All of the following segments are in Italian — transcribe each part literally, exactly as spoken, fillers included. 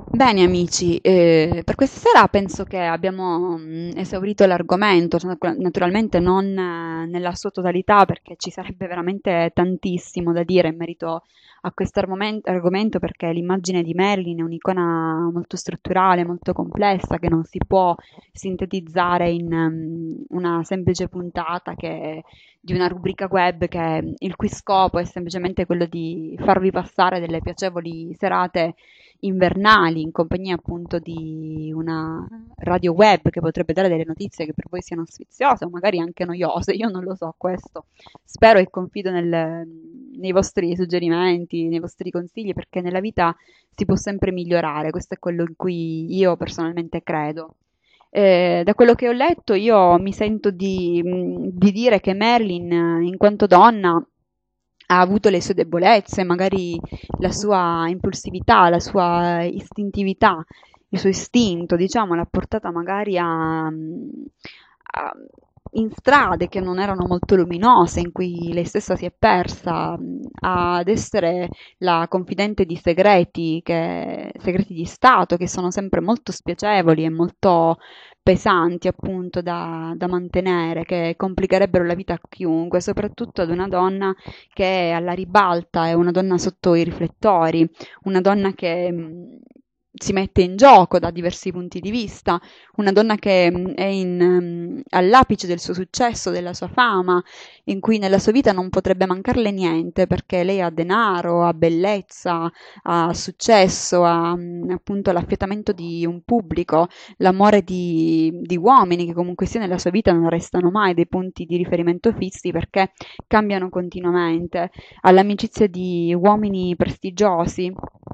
Bene amici, eh, per questa sera penso che abbiamo mm, esaurito l'argomento, cioè, natu- naturalmente non eh, nella sua totalità perché ci sarebbe veramente tantissimo da dire in merito a questo argomen- argomento perché l'immagine di Marilyn è un'icona molto strutturale, molto complessa che non si può sintetizzare in mm, una semplice puntata che- di una rubrica web che il cui scopo è semplicemente quello di farvi passare delle piacevoli serate invernali in compagnia appunto di una radio web che potrebbe dare delle notizie che per voi siano sfiziose o magari anche noiose, io non lo so questo. Spero e confido nel- nei vostri suggerimenti, nei vostri consigli, perché nella vita si può sempre migliorare, questo è quello in cui io personalmente credo. Eh, da quello che ho letto, io mi sento di, di dire che Marilyn, eh, in quanto donna, ha avuto le sue debolezze, magari la sua impulsività, la sua istintività, il suo istinto, diciamo, l'ha portata magari a, a- in strade che non erano molto luminose, in cui lei stessa si è persa, mh, ad essere la confidente di segreti, che- segreti di Stato, che sono sempre molto spiacevoli e molto pesanti appunto da, da mantenere, che complicherebbero la vita a chiunque, soprattutto ad una donna che è alla ribalta, è una donna sotto i riflettori, una donna che mh, si mette in gioco da diversi punti di vista, una donna che mh, è in, mh, all'apice del suo successo, della sua fama, in cui nella sua vita non potrebbe mancarle niente perché lei ha denaro, ha bellezza, ha successo, ha mh, appunto l'affiatamento di un pubblico, l'amore di, di uomini che comunque sia nella sua vita non restano mai dei punti di riferimento fissi perché cambiano continuamente, all'amicizia di uomini prestigiosi,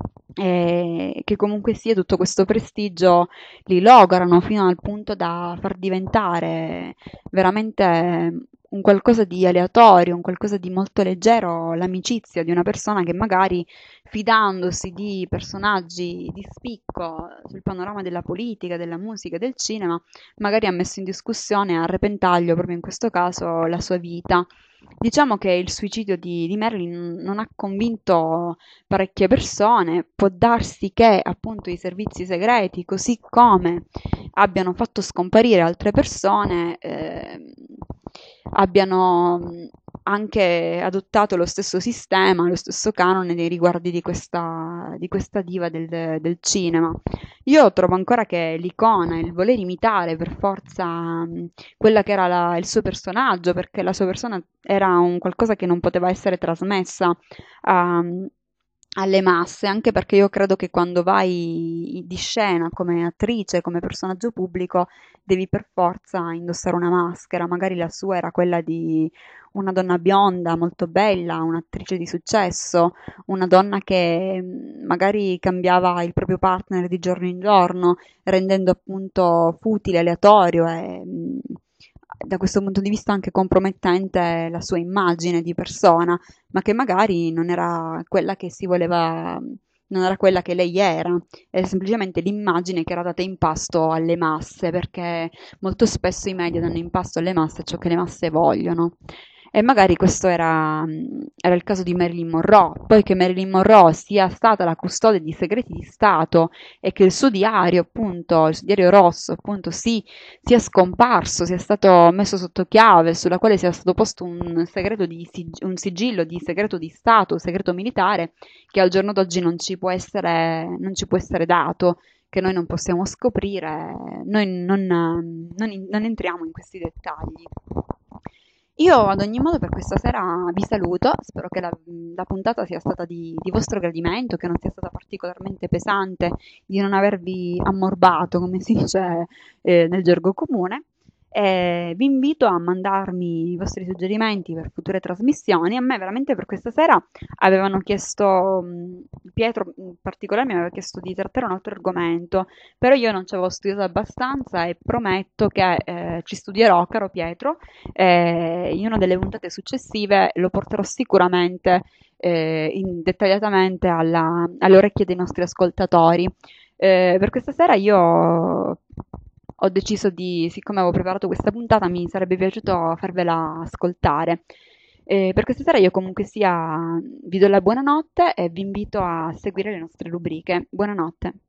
e che comunque sia tutto questo prestigio li lograno fino al punto da far diventare veramente un qualcosa di aleatorio, un qualcosa di molto leggero, l'amicizia di una persona che magari fidandosi di personaggi di spicco sul panorama della politica, della musica, del cinema, magari ha messo in discussione, a repentaglio, proprio in questo caso, la sua vita. Diciamo che il suicidio di, di Marilyn non ha convinto parecchie persone, può darsi che appunto i servizi segreti, così come abbiano fatto scomparire altre persone, ehm, abbiano mh, anche adottato lo stesso sistema, lo stesso canone nei riguardi di questa, di questa diva del, del cinema. Io trovo ancora che l'icona, il voler imitare per forza mh, quella che era la- il suo personaggio, perché la sua persona era un qualcosa che non poteva essere trasmessa a, alle masse, anche perché io credo che quando vai di scena come attrice, come personaggio pubblico, devi per forza indossare una maschera. Magari la sua era quella di una donna bionda, molto bella, un'attrice di successo, una donna che mm, magari cambiava il proprio partner di giorno in giorno, rendendo appunto futile, aleatorio e mm, da questo punto di vista anche compromettente la sua immagine di persona, ma che magari non era quella che si voleva, non era quella che lei era, era semplicemente l'immagine che era data in pasto alle masse, perché molto spesso i media danno in pasto alle masse ciò che le masse vogliono. E magari questo era, mh, era il caso di Marilyn Monroe. Poi che Marilyn Monroe sia stata la custode di segreti di Stato e che il suo diario, appunto, il suo diario rosso, appunto, sì, sia scomparso, sia stato messo sotto chiave, sulla quale sia stato posto un segreto di sig- un sigillo di segreto di Stato, segreto militare, che al giorno d'oggi non ci può essere, non ci può essere dato, che noi non possiamo scoprire, noi non, non non entriamo in questi dettagli. Io ad ogni modo per questa sera vi saluto, spero che la, la puntata sia stata di, di vostro gradimento, che non sia stata particolarmente pesante, di non avervi ammorbato, come si dice eh, nel gergo comune. E vi invito a mandarmi i vostri suggerimenti per future trasmissioni. A me veramente per questa sera avevano chiesto, mh, Pietro in particolare mi aveva chiesto di trattare un altro argomento, però io non ci avevo studiato abbastanza e prometto che eh, ci studierò, caro Pietro, e in una delle puntate successive lo porterò sicuramente eh, in- dettagliatamente alla- alle orecchie dei nostri ascoltatori. Eh, per questa sera io ho deciso di, siccome avevo preparato questa puntata, mi sarebbe piaciuto farvela ascoltare. Eh, per questa sera io comunque sia vi do la buonanotte e vi invito a seguire le nostre rubriche. Buonanotte.